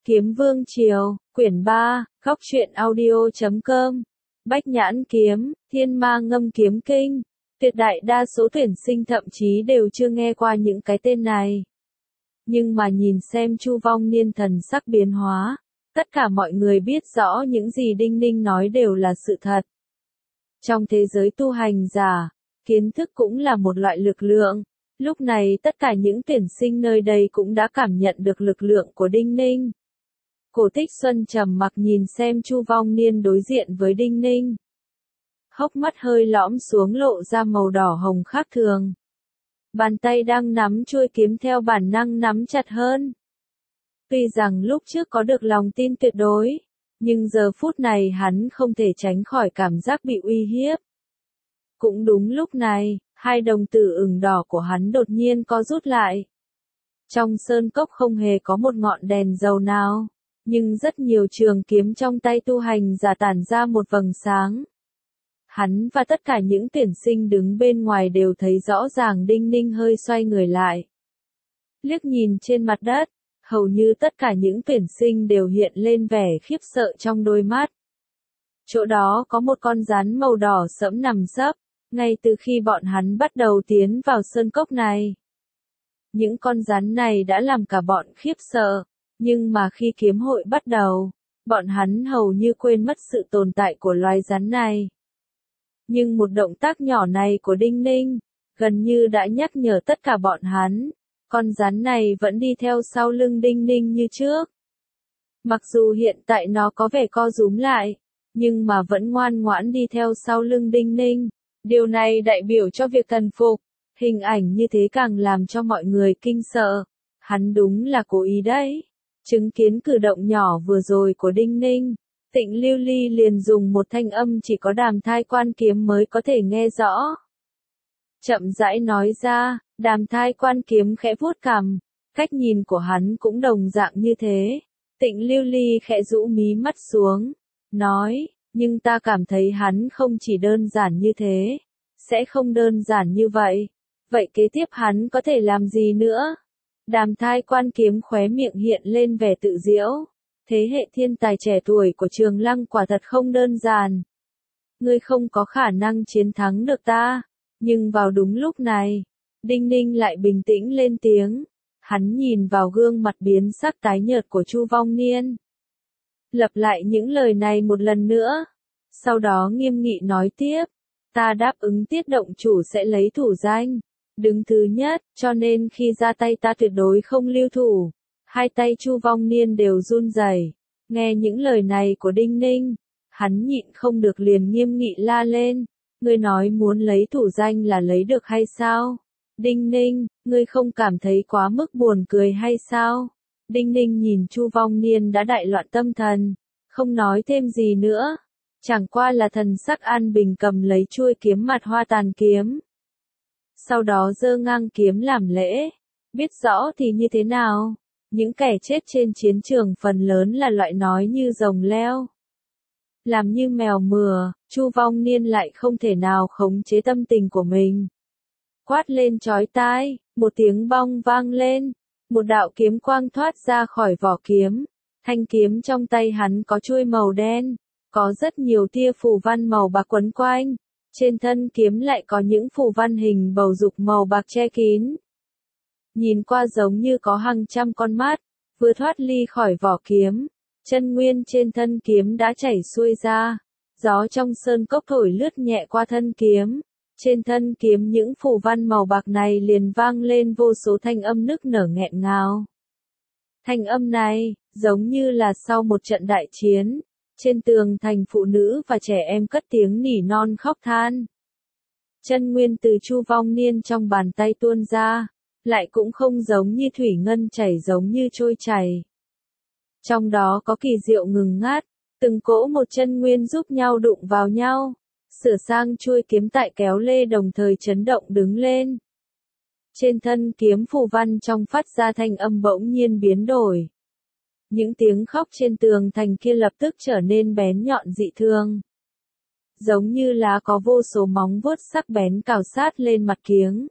Kiếm Vương Triều, quyển 3, góc truyện audio.com. Bách Nhãn Kiếm, Thiên Ma Ngâm Kiếm Kinh. Tuyệt đại đa số tuyển sinh thậm chí đều chưa nghe qua những cái tên này. Nhưng mà nhìn xem Chu Vong Niên thần sắc biến hóa, tất cả mọi người biết rõ những gì Đinh Ninh nói đều là sự thật. Trong thế giới tu hành giả, kiến thức cũng là một loại lực lượng. Lúc này tất cả những tuyển sinh nơi đây cũng đã cảm nhận được lực lượng của Đinh Ninh. Cổ Tích Xuân trầm mặc nhìn xem Chu Vong Niên đối diện với Đinh Ninh. Hốc mắt hơi lõm xuống lộ ra màu đỏ hồng khác thường. Bàn tay đang nắm chuôi kiếm theo bản năng nắm chặt hơn. Tuy rằng lúc trước có được lòng tin tuyệt đối, nhưng giờ phút này hắn không thể tránh khỏi cảm giác bị uy hiếp. Cũng đúng lúc này, hai đồng tử ửng đỏ của hắn đột nhiên co rút lại. Trong sơn cốc không hề có một ngọn đèn dầu nào, nhưng rất nhiều trường kiếm trong tay tu hành giả tản ra một vầng sáng. Hắn và tất cả những tuyển sinh đứng bên ngoài đều thấy rõ ràng Đinh Ninh hơi xoay người lại. Liếc nhìn trên mặt đất, hầu như tất cả những tuyển sinh đều hiện lên vẻ khiếp sợ trong đôi mắt. Chỗ đó có một con rắn màu đỏ sẫm nằm sấp, ngay từ khi bọn hắn bắt đầu tiến vào sơn cốc này. Những con rắn này đã làm cả bọn khiếp sợ, nhưng mà khi kiếm hội bắt đầu, bọn hắn hầu như quên mất sự tồn tại của loài rắn này. Nhưng một động tác nhỏ này của Đinh Ninh, gần như đã nhắc nhở tất cả bọn hắn, con rắn này vẫn đi theo sau lưng Đinh Ninh như trước. Mặc dù hiện tại nó có vẻ co rúm lại, nhưng mà vẫn ngoan ngoãn đi theo sau lưng Đinh Ninh. Điều này đại biểu cho việc thần phục, hình ảnh như thế càng làm cho mọi người kinh sợ. Hắn đúng là cố ý đấy. Chứng kiến cử động nhỏ vừa rồi của Đinh Ninh, Tịnh Lưu Ly liền dùng một thanh âm chỉ có Đàm Thai Quan Kiếm mới có thể nghe rõ. Chậm rãi nói ra, Đàm Thai Quan Kiếm khẽ vuốt cằm, cách nhìn của hắn cũng đồng dạng như thế. Tịnh Lưu Ly khẽ rũ mí mắt xuống, nói, nhưng ta cảm thấy hắn không chỉ đơn giản như thế, sẽ không đơn giản như vậy. Vậy kế tiếp hắn có thể làm gì nữa? Đàm Thai Quan Kiếm khóe miệng hiện lên vẻ tự giễu. Thế hệ thiên tài trẻ tuổi của Trường Lăng quả thật không đơn giản. Ngươi không có khả năng chiến thắng được ta. Nhưng vào đúng lúc này, Đinh Ninh lại bình tĩnh lên tiếng. Hắn nhìn vào gương mặt biến sắc tái nhợt của Chu Vong Niên. Lặp lại những lời này một lần nữa. Sau đó nghiêm nghị nói tiếp. Ta đáp ứng Tiết động chủ sẽ lấy thủ danh. Đứng thứ nhất, cho nên khi ra tay ta tuyệt đối không lưu thủ. Hai tay Chu Vong Niên đều run rẩy. Nghe những lời này của Đinh Ninh, hắn nhịn không được liền nghiêm nghị la lên. Ngươi nói muốn lấy thủ danh là lấy được hay sao? Đinh Ninh, ngươi không cảm thấy quá mức buồn cười hay sao? Đinh Ninh nhìn Chu Vong Niên đã đại loạn tâm thần, không nói thêm gì nữa. Chẳng qua là thần sắc an bình cầm lấy chuôi kiếm mặt hoa tàn kiếm. Sau đó giơ ngang kiếm làm lễ. Biết rõ thì như thế nào? Những kẻ chết trên chiến trường phần lớn là loại nói như rồng leo. Làm như mèo mửa, Chu Vong Niên lại không thể nào khống chế tâm tình của mình. Quát lên chói tai, một tiếng bong vang lên, một đạo kiếm quang thoát ra khỏi vỏ kiếm. Thanh kiếm trong tay hắn có chuôi màu đen, có rất nhiều tia phù văn màu bạc quấn quanh. Trên thân kiếm lại có những phù văn hình bầu dục màu bạc che kín. Nhìn qua giống như có hàng trăm con mắt, vừa thoát ly khỏi vỏ kiếm. Chân nguyên trên thân kiếm đã chảy xuôi ra. Gió trong sơn cốc thổi lướt nhẹ qua thân kiếm. Trên thân kiếm những phù văn màu bạc này liền vang lên vô số thanh âm nức nở nghẹn ngào. Thanh âm này, giống như là sau một trận đại chiến. Trên tường thành phụ nữ và trẻ em cất tiếng nỉ non khóc than. Chân nguyên từ Chu Vong Niên trong bàn tay tuôn ra, lại cũng không giống như thủy ngân chảy giống như trôi chảy. Trong đó có kỳ diệu ngừng ngắt, từng cỗ một chân nguyên giúp nhau đụng vào nhau, sửa sang chuôi kiếm tại kéo lê đồng thời chấn động đứng lên. Trên thân kiếm phù văn trong phát ra thanh âm bỗng nhiên biến đổi. Những tiếng khóc trên tường thành kia lập tức trở nên bén nhọn dị thường. Giống như là có vô số móng vuốt sắc bén cào sát lên mặt kiếng.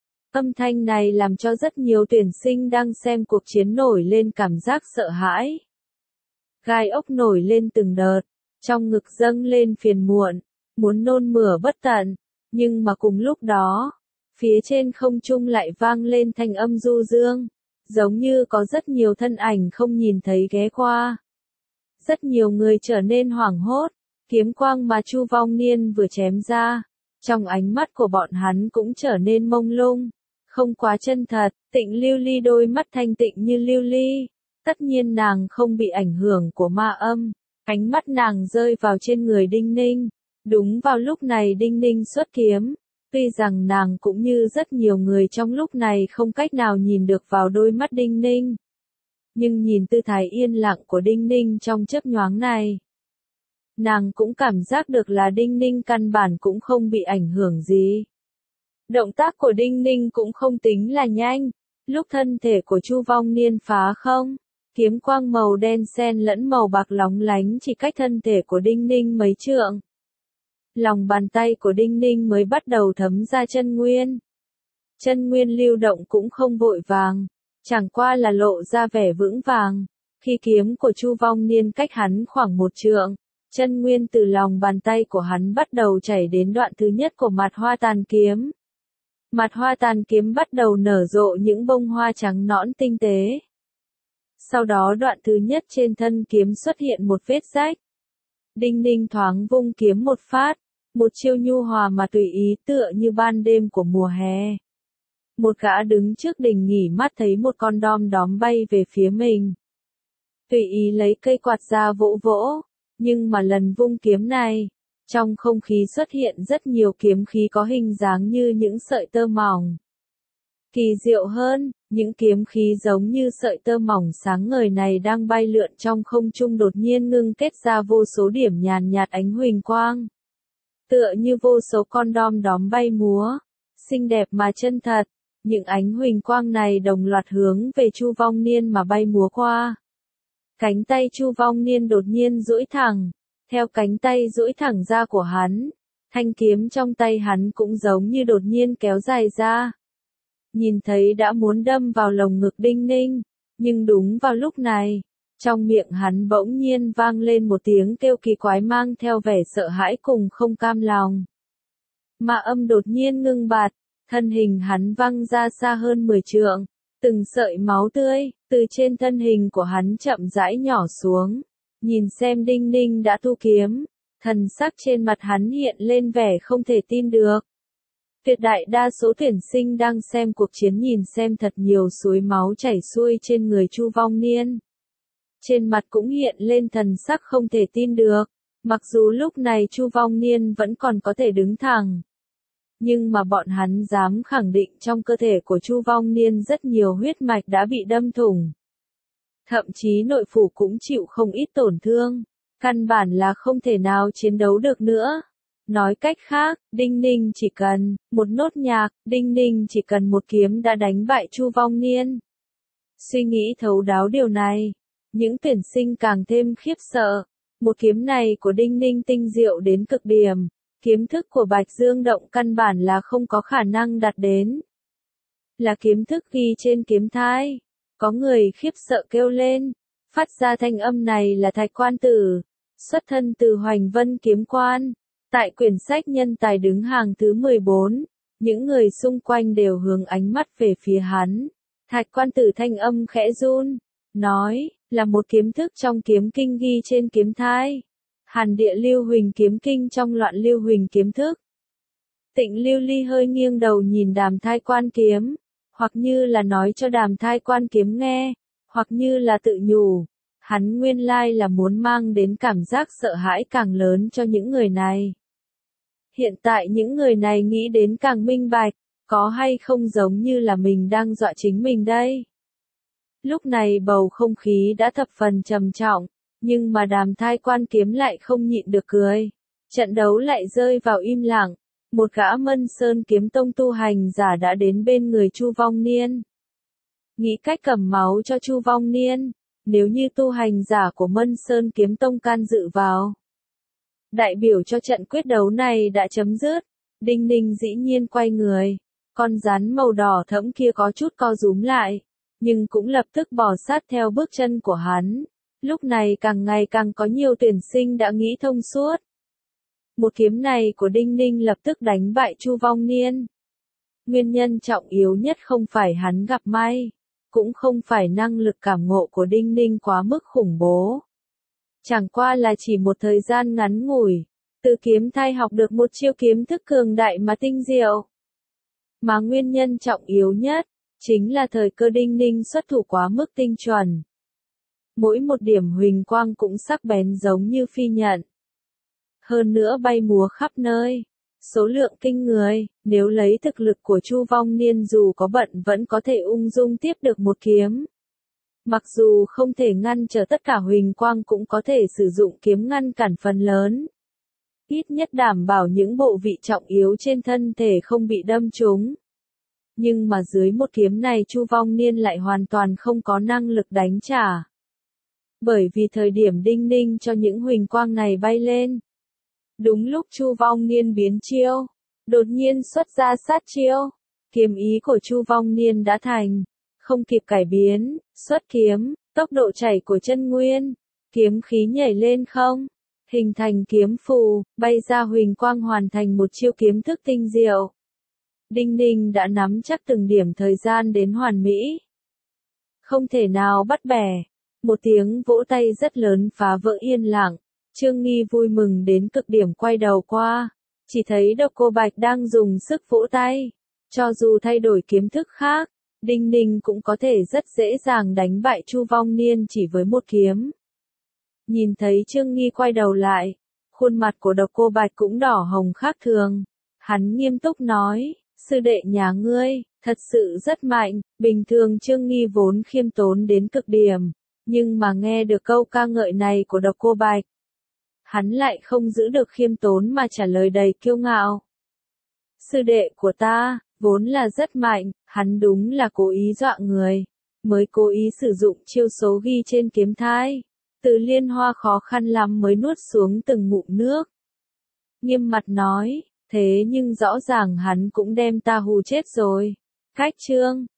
Âm thanh này làm cho rất nhiều tuyển sinh đang xem cuộc chiến nổi lên cảm giác sợ hãi. gai ốc nổi lên từng đợt, trong ngực dâng lên phiền muộn, muốn nôn mửa bất tận, nhưng mà cùng lúc đó, phía trên không trung lại vang lên thanh âm du dương, giống như có rất nhiều thân ảnh không nhìn thấy ghé qua. Rất nhiều người trở nên hoảng hốt, kiếm quang mà Chu Vong Niên vừa chém ra, trong ánh mắt của bọn hắn cũng trở nên mông lung, không quá chân thật. Tịnh Lưu Ly đôi mắt thanh tịnh như lưu ly, tất nhiên nàng không bị ảnh hưởng của ma âm, ánh mắt nàng rơi vào trên người Đinh Ninh. Đúng vào lúc này Đinh Ninh xuất kiếm, tuy rằng nàng cũng như rất nhiều người trong lúc này không cách nào nhìn được vào đôi mắt Đinh Ninh, nhưng nhìn tư thái yên lặng của Đinh Ninh trong chớp nhoáng này, nàng cũng cảm giác được là Đinh Ninh căn bản cũng không bị ảnh hưởng gì. Động tác của Đinh Ninh cũng không tính là nhanh, lúc thân thể của Chu Vong Niên phá không, kiếm quang màu đen xen lẫn màu bạc lóng lánh chỉ cách thân thể của Đinh Ninh mấy trượng. Lòng bàn tay của Đinh Ninh mới bắt đầu thấm ra chân nguyên. Chân nguyên lưu động cũng không vội vàng, chẳng qua là lộ ra vẻ vững vàng. Khi kiếm của Chu Vong Niên cách hắn khoảng 1 trượng, chân nguyên từ lòng bàn tay của hắn bắt đầu chảy đến đoạn thứ nhất của mặt hoa tàn kiếm. Mặt hoa tàn kiếm bắt đầu nở rộ những bông hoa trắng nõn tinh tế. Sau đó đoạn thứ nhất trên thân kiếm xuất hiện một vết rách. Đinh Ninh thoáng vung kiếm một phát, một chiêu nhu hòa mà tùy ý tựa như ban đêm của mùa hè. Một gã đứng trước đình nghỉ mát thấy một con đom đóm bay về phía mình. Tùy ý lấy cây quạt ra vỗ vỗ, nhưng mà lần vung kiếm này, trong không khí xuất hiện rất nhiều kiếm khí có hình dáng như những sợi tơ mỏng. Kỳ diệu hơn, những kiếm khí giống như sợi tơ mỏng sáng ngời này đang bay lượn trong không trung đột nhiên ngưng kết ra vô số điểm nhàn nhạt ánh huỳnh quang. Tựa như vô số con đom đóm bay múa, xinh đẹp mà chân thật, những ánh huỳnh quang này đồng loạt hướng về Chu Vong Niên mà bay múa qua. Cánh tay Chu Vong Niên đột nhiên duỗi thẳng, theo cánh tay duỗi thẳng ra của hắn, thanh kiếm trong tay hắn cũng giống như đột nhiên kéo dài ra. Nhìn thấy đã muốn đâm vào lồng ngực Đinh Ninh, nhưng đúng vào lúc này, trong miệng hắn bỗng nhiên vang lên một tiếng kêu kỳ quái mang theo vẻ sợ hãi cùng không cam lòng. Ma âm đột nhiên ngưng bạt, thân hình hắn văng ra xa hơn 10 trượng, từng sợi máu tươi từ trên thân hình của hắn chậm rãi nhỏ xuống. Nhìn xem Đinh Ninh đã thu kiếm, thần sắc trên mặt hắn hiện lên vẻ không thể tin được. Tuyệt đại đa số tuyển sinh đang xem cuộc chiến nhìn xem thật nhiều suối máu chảy xuôi trên người Chu Vong Niên. Trên mặt cũng hiện lên thần sắc không thể tin được, mặc dù lúc này Chu Vong Niên vẫn còn có thể đứng thẳng. Nhưng mà bọn hắn dám khẳng định trong cơ thể của Chu Vong Niên rất nhiều huyết mạch đã bị đâm thủng. Thậm chí nội phủ cũng chịu không ít tổn thương, căn bản là không thể nào chiến đấu được nữa. Nói cách khác, Đinh Ninh chỉ cần một nốt nhạc, Đinh Ninh chỉ cần một kiếm đã đánh bại Chu Vong Niên. Suy nghĩ thấu đáo điều này, những tuyển sinh càng thêm khiếp sợ. Một kiếm này của Đinh Ninh tinh diệu đến cực điểm, kiếm thức của Bạch Dương Động căn bản là không có khả năng đạt đến. Là kiếm thức ghi trên kiếm thai. Có người khiếp sợ kêu lên, phát ra thanh âm này là Thạch Quan Tử, xuất thân từ Hoành Vân Kiếm Quan. Tại quyển sách nhân tài đứng hàng thứ 14, những người xung quanh đều hướng ánh mắt về phía hắn. Thạch Quan Tử thanh âm khẽ run, nói, là một kiếm thức trong kiếm kinh ghi trên kiếm thai. Hàn Địa Lưu Huỳnh kiếm kinh trong Loạn Lưu Huỳnh kiếm thức. Tịnh Lưu Ly hơi nghiêng đầu nhìn Đàm Thai Quan kiếm, hoặc như là nói cho Đàm Thai Quan kiếm nghe, hoặc như là tự nhủ. Hắn nguyên lai là muốn mang đến cảm giác sợ hãi càng lớn cho những người này. Hiện tại những người này nghĩ đến càng minh bạch, có hay không giống như là mình đang dọa chính mình đây. Lúc này bầu không khí đã thập phần trầm trọng, nhưng mà Đàm Thai Quan kiếm lại không nhịn được cười. Trận đấu lại rơi vào im lặng, một gã Mân Sơn kiếm tông tu hành giả đã đến bên người Chu Vong Niên. Nghĩ cách cầm máu cho Chu Vong Niên, nếu như tu hành giả của Mân Sơn kiếm tông can dự vào. Đại biểu cho trận quyết đấu này đã chấm dứt, Đinh Ninh dĩ nhiên quay người, con rắn màu đỏ thẫm kia có chút co rúm lại, nhưng cũng lập tức bò sát theo bước chân của hắn. Lúc này càng ngày càng có nhiều tuyển sinh đã nghĩ thông suốt. Một kiếm này của Đinh Ninh lập tức đánh bại Chu Vong Niên. Nguyên nhân trọng yếu nhất không phải hắn gặp may, cũng không phải năng lực cảm ngộ của Đinh Ninh quá mức khủng bố. Chẳng qua là chỉ một thời gian ngắn ngủi, từ kiếm thai học được một chiêu kiếm thức cường đại mà tinh diệu. Mà nguyên nhân trọng yếu nhất, chính là thời cơ Đinh Ninh xuất thủ quá mức tinh chuẩn. Mỗi một điểm huỳnh quang cũng sắc bén giống như phi nhận. Hơn nữa bay múa khắp nơi. Số lượng kinh người, nếu lấy thực lực của Chu Vong Niên dù có bận vẫn có thể ung dung tiếp được một kiếm. Mặc dù không thể ngăn trở tất cả huỳnh quang cũng có thể sử dụng kiếm ngăn cản phần lớn. Ít nhất đảm bảo những bộ vị trọng yếu trên thân thể không bị đâm trúng. Nhưng mà dưới một kiếm này Chu Vong Niên lại hoàn toàn không có năng lực đánh trả. Bởi vì thời điểm Đinh Ninh cho những huỳnh quang này bay lên. Đúng lúc Chu Vong Niên biến chiêu, đột nhiên xuất ra sát chiêu. Kiếm ý của Chu Vong Niên đã thành, không kịp cải biến, xuất kiếm, tốc độ chảy của chân nguyên, kiếm khí nhảy lên không, hình thành kiếm phù, bay ra huỳnh quang hoàn thành một chiêu kiếm thức tinh diệu. Đinh Ninh đã nắm chắc từng điểm thời gian đến hoàn mỹ. Không thể nào bắt bẻ. Một tiếng vỗ tay rất lớn phá vỡ yên lặng. Trương Nghi vui mừng đến cực điểm quay đầu qua. Chỉ thấy Độc Cô Bạch đang dùng sức vỗ tay. Cho dù thay đổi kiếm thức khác, Đinh Ninh cũng có thể rất dễ dàng đánh bại Chu Vong Niên chỉ với một kiếm. Nhìn thấy Trương Nghi quay đầu lại, khuôn mặt của Độc Cô Bạch cũng đỏ hồng khác thường. Hắn nghiêm túc nói, sư đệ nhà ngươi, thật sự rất mạnh. Bình thường Trương Nghi vốn khiêm tốn đến cực điểm, nhưng mà nghe được câu ca ngợi này của Độc Cô Bạch, hắn lại không giữ được khiêm tốn mà trả lời đầy kiêu ngạo. Sư đệ của ta, vốn là rất mạnh, hắn đúng là cố ý dọa người, mới cố ý sử dụng chiêu số ghi trên kiếm thai. Từ Liên Hoa khó khăn lắm mới nuốt xuống từng ngụm nước. Nghiêm mặt nói, thế nhưng rõ ràng hắn cũng đem ta hù chết rồi. Cách chương